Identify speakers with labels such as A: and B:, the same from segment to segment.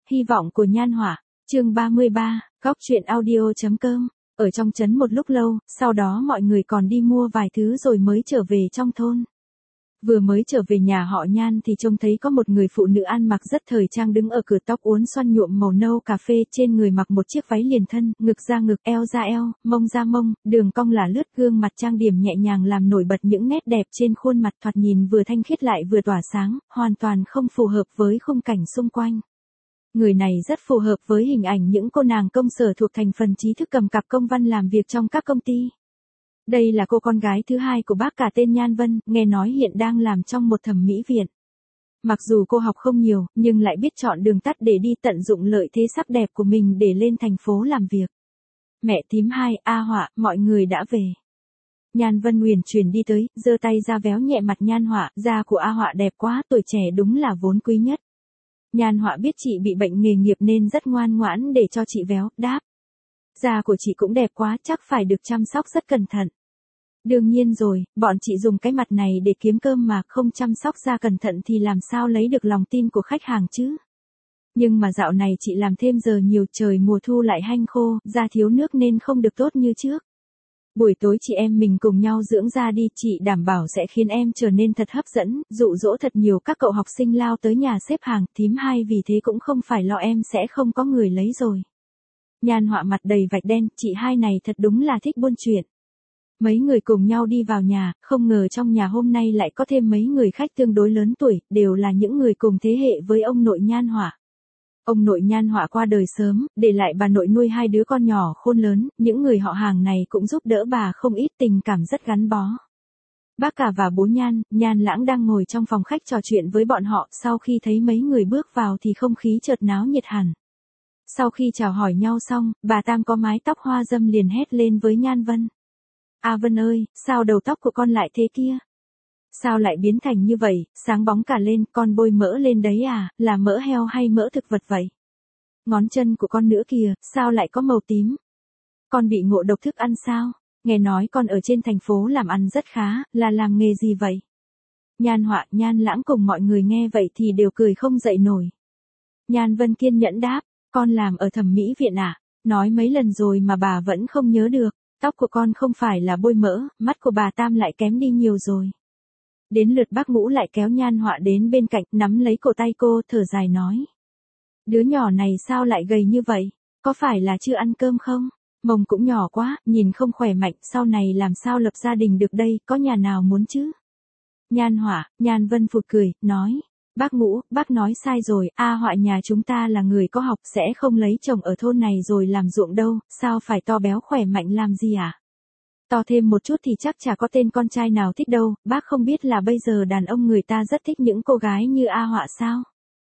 A: Hy vọng của Nhan Họa, chương 33, góc truyện audio.com. Ở trong trấn một lúc lâu, sau đó mọi người còn đi mua vài thứ rồi mới trở về trong thôn. Vừa mới trở về nhà họ Nhan thì trông thấy có một người phụ nữ ăn mặc rất thời trang đứng ở cửa, tóc uốn xoăn nhuộm màu nâu cà phê, trên người mặc một chiếc váy liền thân, ngực ra ngực, eo ra eo, mông ra mông, đường cong là lướt, gương mặt trang điểm nhẹ nhàng làm nổi bật những nét đẹp trên khuôn mặt, thoạt nhìn vừa thanh khiết lại vừa tỏa sáng, hoàn toàn không phù hợp với khung cảnh xung quanh. Người này rất phù hợp với hình ảnh những cô nàng công sở thuộc thành phần trí thức cầm cặp công văn làm việc trong các công ty. Đây là cô con gái thứ hai của bác cả tên Nhan Vân, nghe nói hiện đang làm trong một thẩm mỹ viện. Mặc dù cô học không nhiều, nhưng lại biết chọn đường tắt để đi, tận dụng lợi thế sắc đẹp của mình để lên thành phố làm việc. Mẹ thím hai, A Họa, mọi người đã về. Nhan Vân uyển chuyển đi tới, giơ tay ra véo nhẹ mặt Nhan Họa, da của A Họa đẹp quá, tuổi trẻ đúng là vốn quý nhất. Nhan Họa biết chị bị bệnh nghề nghiệp nên rất ngoan ngoãn để cho chị véo, đáp. Da của chị cũng đẹp quá, chắc phải được chăm sóc rất cẩn thận. Đương nhiên rồi, bọn chị dùng cái mặt này để kiếm cơm mà, không chăm sóc da cẩn thận thì làm sao lấy được lòng tin của khách hàng chứ. Nhưng mà dạo này chị làm thêm giờ nhiều, trời mùa thu lại hanh khô, da thiếu nước nên không được tốt như trước. Buổi tối chị em mình cùng nhau dưỡng da đi, chị đảm bảo sẽ khiến em trở nên thật hấp dẫn, dụ dỗ thật nhiều các cậu học sinh lao tới nhà xếp hàng, thím hai vì thế cũng không phải lo em sẽ không có người lấy rồi. Nhan Họa mặt đầy vạch đen, chị hai này thật đúng là thích buôn chuyện. Mấy người cùng nhau đi vào nhà, không ngờ trong nhà hôm nay lại có thêm mấy người khách tương đối lớn tuổi, đều là những người cùng thế hệ với ông nội Nhan Họa. Ông nội Nhan Họa qua đời sớm, để lại bà nội nuôi hai đứa con nhỏ khôn lớn, những người họ hàng này cũng giúp đỡ bà không ít, tình cảm rất gắn bó. Bác cả và bố Nhan Lãng đang ngồi trong phòng khách trò chuyện với bọn họ, sau khi thấy mấy người bước vào thì không khí chợt náo nhiệt hẳn. Sau khi chào hỏi nhau xong, bà Tam có mái tóc hoa râm liền hét lên với Nhan Vân. A Vân ơi, sao đầu tóc của con lại thế kia? Sao lại biến thành như vậy, sáng bóng cả lên, con bôi mỡ lên đấy à, là mỡ heo hay mỡ thực vật vậy? Ngón chân của con nữa kìa, sao lại có màu tím? Con bị ngộ độc thức ăn sao? Nghe nói con ở trên thành phố làm ăn rất khá, là làm nghề gì vậy? Nhan Họa, Nhan Lãng cùng mọi người nghe vậy thì đều cười không dậy nổi. Nhan Vân kiên nhẫn đáp, con làm ở thẩm mỹ viện à? Nói mấy lần rồi mà bà vẫn không nhớ được. Tóc của con không phải là bôi mỡ, mắt của bà Tam lại kém đi nhiều rồi. Đến lượt bác Ngũ lại kéo Nhan Họa đến bên cạnh, nắm lấy cổ tay cô, thở dài nói. Đứa nhỏ này sao lại gầy như vậy? Có phải là chưa ăn cơm không? Mông cũng nhỏ quá, nhìn không khỏe mạnh, sau này làm sao lập gia đình được đây, có nhà nào muốn chứ? Nhan Họa, Nhan Vân phụt cười, nói. Bác Ngũ, bác nói sai rồi, A Họa nhà chúng ta là người có học, sẽ không lấy chồng ở thôn này rồi làm ruộng đâu, sao phải to béo khỏe mạnh làm gì à? To thêm một chút thì chắc chả có tên con trai nào thích đâu, bác không biết là bây giờ đàn ông người ta rất thích những cô gái như A Họa sao?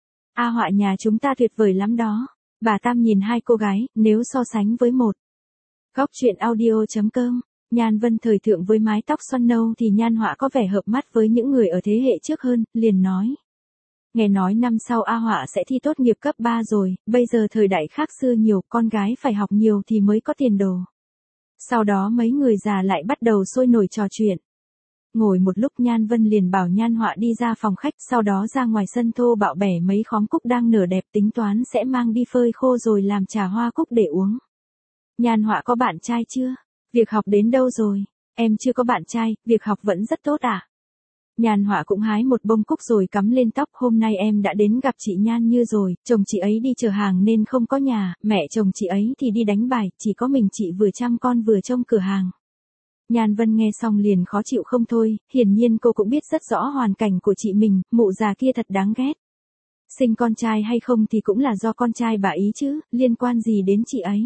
A: A Họa nhà chúng ta tuyệt vời lắm đó. Bà Tam nhìn hai cô gái, nếu so sánh với một. Góc truyện audio.com. Nhan Vân thời thượng với mái tóc xoăn nâu thì Nhan Họa có vẻ hợp mắt với những người ở thế hệ trước hơn, liền nói. Nghe nói năm sau A Họa sẽ thi tốt nghiệp cấp 3 rồi, bây giờ thời đại khác xưa nhiều, con gái phải học nhiều thì mới có tiền đồ. Sau đó mấy người già lại bắt đầu sôi nổi trò chuyện. Ngồi một lúc Nhan Vân liền bảo Nhan Họa đi ra phòng khách, sau đó ra ngoài sân thô bạo bẻ mấy khóm cúc đang nở đẹp, tính toán sẽ mang đi phơi khô rồi làm trà hoa cúc để uống. Nhan Họa có bạn trai chưa? Việc học đến đâu rồi? Em chưa có bạn trai, việc học vẫn rất tốt à? Nhan Họa cũng hái một bông cúc rồi cắm lên tóc, hôm nay em đã đến gặp chị Nhan Như rồi, chồng chị ấy đi chở hàng nên không có nhà, mẹ chồng chị ấy thì đi đánh bài, chỉ có mình chị vừa chăm con vừa trông cửa hàng. Nhan Vân nghe xong liền khó chịu không thôi, hiển nhiên cô cũng biết rất rõ hoàn cảnh của chị mình, mụ già kia thật đáng ghét. Sinh con trai hay không thì cũng là do con trai bà ý chứ, liên quan gì đến chị ấy.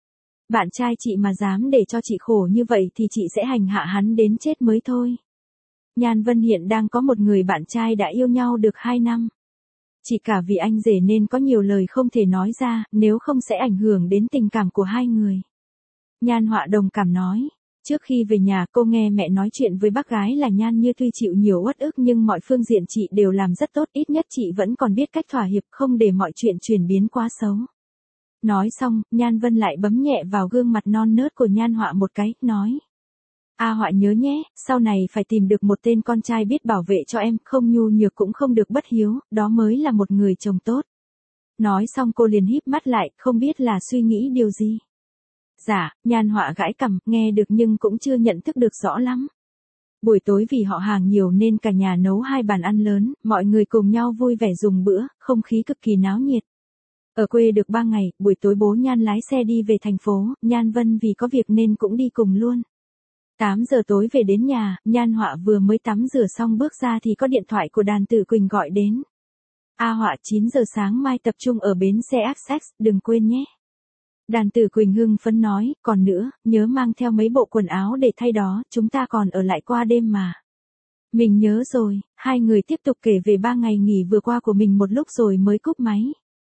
A: Bạn trai chị mà dám để cho chị khổ như vậy thì chị sẽ hành hạ hắn đến chết mới thôi. Nhan Vân hiện đang có một người bạn trai đã yêu nhau được 2 năm. Chỉ cả vì anh rể nên có nhiều lời không thể nói ra, nếu không sẽ ảnh hưởng đến tình cảm của hai người. Nhan Họa đồng cảm nói, trước khi về nhà cô nghe mẹ nói chuyện với bác gái là Nhan Như tuy chịu nhiều uất ức nhưng mọi phương diện chị đều làm rất tốt, ít nhất chị vẫn còn biết cách thỏa hiệp, không để mọi chuyện chuyển biến quá xấu. Nói xong, Nhan Vân lại bấm nhẹ vào gương mặt non nớt của Nhan Họa một cái, nói. A Họa nhớ nhé, sau này phải tìm được một tên con trai biết bảo vệ cho em, không nhu nhược cũng không được bất hiếu, đó mới là một người chồng tốt. Nói xong cô liền híp mắt lại, không biết là suy nghĩ điều gì. Dạ, Nhan Họa gãi cằm, nghe được nhưng cũng chưa nhận thức được rõ lắm. Buổi tối vì họ hàng nhiều nên cả nhà nấu 2 bàn ăn lớn, mọi người cùng nhau vui vẻ dùng bữa, không khí cực kỳ náo nhiệt. Ở quê được 3 ngày, buổi tối bố Nhan lái xe đi về thành phố, Nhan Vân vì có việc nên cũng đi cùng luôn. 8 giờ tối về đến nhà, Nhan Họa vừa mới tắm rửa xong bước ra thì có điện thoại của Đàn Tử Quỳnh gọi đến. A Họa 9 giờ sáng mai tập trung ở bến xe Access, đừng quên nhé. Đàn Tử Quỳnh hưng phấn nói, còn nữa, nhớ mang theo mấy bộ quần áo để thay đó, chúng ta còn ở lại qua đêm mà. Mình nhớ rồi, hai người tiếp tục kể về 3 ngày nghỉ vừa qua của mình một lúc rồi mới cúp máy.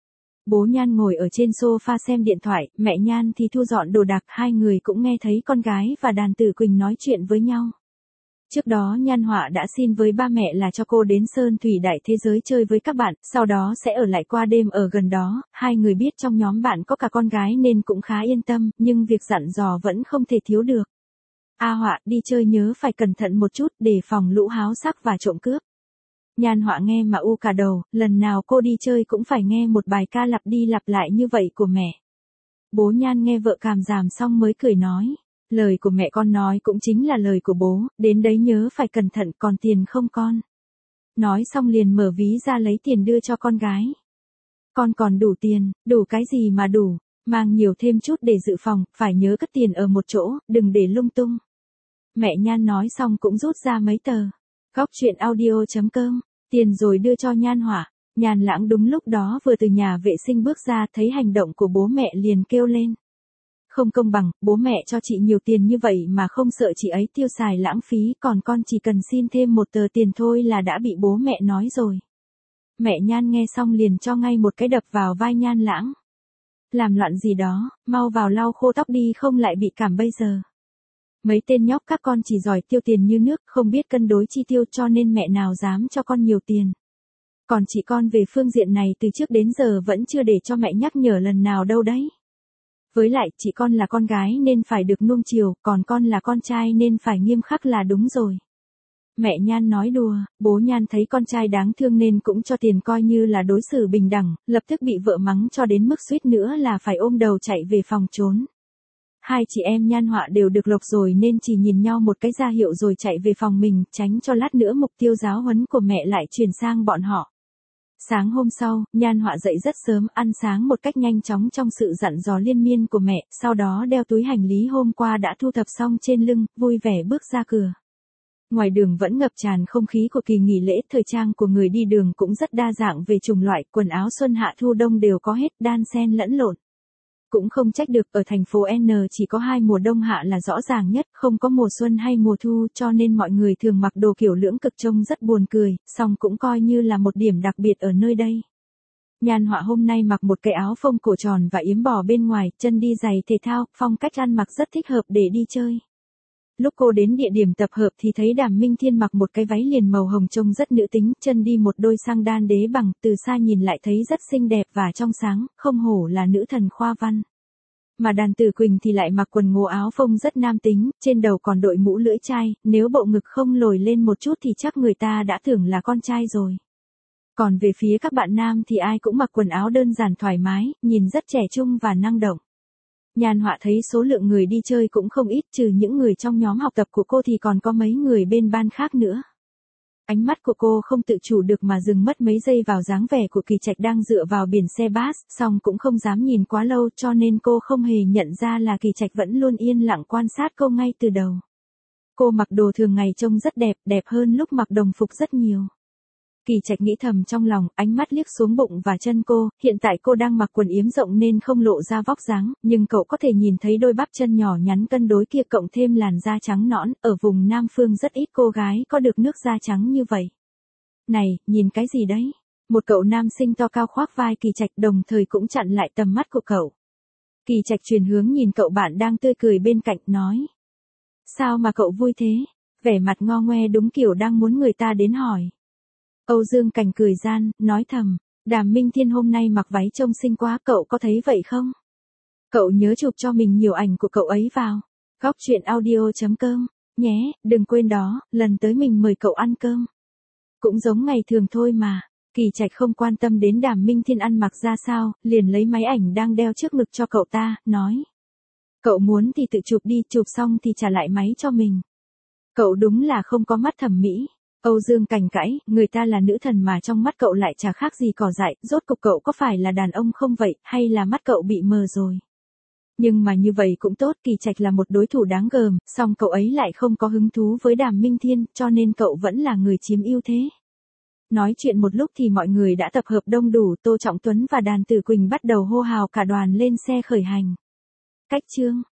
A: Bố Nhan ngồi ở trên sofa xem điện thoại, mẹ Nhan thì thu dọn đồ đạc, hai người cũng nghe thấy con gái và Đàn Tử Quỳnh nói chuyện với nhau. Trước đó Nhan Họa đã xin với ba mẹ là cho cô đến Sơn Thủy Đại Thế Giới chơi với các bạn, sau đó sẽ ở lại qua đêm ở gần đó, hai người biết trong nhóm bạn có cả con gái nên cũng khá yên tâm, nhưng việc dặn dò vẫn không thể thiếu được. A Họa, đi chơi nhớ phải cẩn thận một chút để phòng lũ háo sắc và trộm cướp. Nhan Họa nghe mà u cả đầu, lần nào cô đi chơi cũng phải nghe một bài ca lặp đi lặp lại như vậy của mẹ. Bố Nhan nghe vợ cảm giảm xong mới cười nói. Lời của mẹ con nói cũng chính là lời của bố, đến đấy nhớ phải cẩn thận, còn tiền không con? Nói xong liền mở ví ra lấy tiền đưa cho con gái. Con còn đủ tiền, đủ cái gì mà đủ, mang nhiều thêm chút để dự phòng, phải nhớ cất tiền ở một chỗ, đừng để lung tung. Mẹ Nhan nói xong cũng rút ra mấy tờ. Góc truyện audio.com, tiền rồi đưa cho Nhan Họa. Nhan Lãng đúng lúc đó vừa từ nhà vệ sinh bước ra thấy hành động của bố mẹ liền kêu lên. Không công bằng, bố mẹ cho chị nhiều tiền như vậy mà không sợ chị ấy tiêu xài lãng phí, còn con chỉ cần xin thêm một tờ tiền thôi là đã bị bố mẹ nói rồi. Mẹ Nhan nghe xong liền cho ngay một cái đập vào vai Nhan Lãng. Làm loạn gì đó, mau vào lau khô tóc đi không lại bị cảm bây giờ. Mấy tên nhóc các con chỉ giỏi tiêu tiền như nước, không biết cân đối chi tiêu cho nên mẹ nào dám cho con nhiều tiền. Còn chị con về phương diện này từ trước đến giờ vẫn chưa để cho mẹ nhắc nhở lần nào đâu đấy. Với lại, chị con là con gái nên phải được nuông chiều, còn con là con trai nên phải nghiêm khắc là đúng rồi. Mẹ Nhan nói đùa, bố Nhan thấy con trai đáng thương nên cũng cho tiền coi như là đối xử bình đẳng, lập tức bị vợ mắng cho đến mức suýt nữa là phải ôm đầu chạy về phòng trốn. Hai chị em Nhan Họa đều được lộc rồi nên chỉ nhìn nhau một cái ra hiệu rồi chạy về phòng mình, tránh cho lát nữa mục tiêu giáo huấn của mẹ lại chuyển sang bọn họ. Sáng hôm sau, Nhan Họa dậy rất sớm, ăn sáng một cách nhanh chóng trong sự dặn dò liên miên của mẹ, sau đó đeo túi hành lý hôm qua đã thu thập xong trên lưng, vui vẻ bước ra cửa. Ngoài đường vẫn ngập tràn không khí của kỳ nghỉ lễ, thời trang của người đi đường cũng rất đa dạng về chủng loại, quần áo xuân hạ thu đông đều có hết, đan xen lẫn lộn. Cũng không trách được, ở thành phố N chỉ có 2 mùa đông hạ là rõ ràng nhất, không có mùa xuân hay mùa thu, cho nên mọi người thường mặc đồ kiểu lưỡng cực trông rất buồn cười, song cũng coi như là một điểm đặc biệt ở nơi đây. Nhan Họa hôm nay mặc một cái áo phông cổ tròn và yếm bò bên ngoài, chân đi giày thể thao, phong cách ăn mặc rất thích hợp để đi chơi. Lúc cô đến địa điểm tập hợp thì thấy Đàm Minh Thiên mặc một cái váy liền màu hồng trông rất nữ tính, chân đi một đôi sang đan đế bằng, từ xa nhìn lại thấy rất xinh đẹp và trong sáng, không hổ là nữ thần khoa văn. Mà Đàn Tử Quỳnh thì lại mặc quần ngố áo phông rất nam tính, trên đầu còn đội mũ lưỡi chai, nếu bộ ngực không lồi lên một chút thì chắc người ta đã tưởng là con trai rồi. Còn về phía các bạn nam thì ai cũng mặc quần áo đơn giản thoải mái, nhìn rất trẻ trung và năng động. Nhan Họa thấy số lượng người đi chơi cũng không ít, trừ những người trong nhóm học tập của cô thì còn có mấy người bên ban khác nữa. Ánh mắt của cô không tự chủ được mà dừng mất mấy giây vào dáng vẻ của Kỳ Trạch đang dựa vào biển xe bus, song cũng không dám nhìn quá lâu cho nên cô không hề nhận ra là Kỳ Trạch vẫn luôn yên lặng quan sát cô ngay từ đầu. Cô mặc đồ thường ngày trông rất đẹp, đẹp hơn lúc mặc đồng phục rất nhiều. Kỳ Trạch nghĩ thầm trong lòng, ánh mắt liếc xuống bụng và chân cô, hiện tại cô đang mặc quần yếm rộng nên không lộ ra vóc dáng, nhưng cậu có thể nhìn thấy đôi bắp chân nhỏ nhắn cân đối kia cộng thêm làn da trắng nõn, ở vùng Nam Phương rất ít cô gái có được nước da trắng như vậy. Này, nhìn cái gì đấy? Một cậu nam sinh to cao khoác vai Kỳ Trạch đồng thời cũng chặn lại tầm mắt của cậu. Kỳ Trạch chuyển hướng nhìn cậu bạn đang tươi cười bên cạnh, nói. Sao mà cậu vui thế? Vẻ mặt ngo ngoe đúng kiểu đang muốn người ta đến hỏi. Âu Dương Cảnh cười gian, nói thầm, Đàm Minh Thiên hôm nay mặc váy trông xinh quá, cậu có thấy vậy không? Cậu nhớ chụp cho mình nhiều ảnh của cậu ấy vào. Góc truyện audio.com, nhé, đừng quên đó, lần tới mình mời cậu ăn cơm. Cũng giống ngày thường thôi mà. Kỳ Trạch không quan tâm đến Đàm Minh Thiên ăn mặc ra sao, liền lấy máy ảnh đang đeo trước ngực cho cậu ta, nói. Cậu muốn thì tự chụp đi, chụp xong thì trả lại máy cho mình. Cậu đúng là không có mắt thẩm mỹ. Âu Dương Cảnh cãi, người ta là nữ thần mà trong mắt cậu lại chả khác gì cỏ dại, rốt cục cậu có phải là đàn ông không vậy, hay là mắt cậu bị mờ rồi. Nhưng mà như vậy cũng tốt, Kỳ Trạch là một đối thủ đáng gờm, song cậu ấy lại không có hứng thú với Đàm Minh Thiên, cho nên cậu vẫn là người chiếm ưu thế. Nói chuyện một lúc thì mọi người đã tập hợp đông đủ, Tô Trọng Tuấn và Đàn Tử Quỳnh bắt đầu hô hào cả đoàn lên xe khởi hành. Cách chương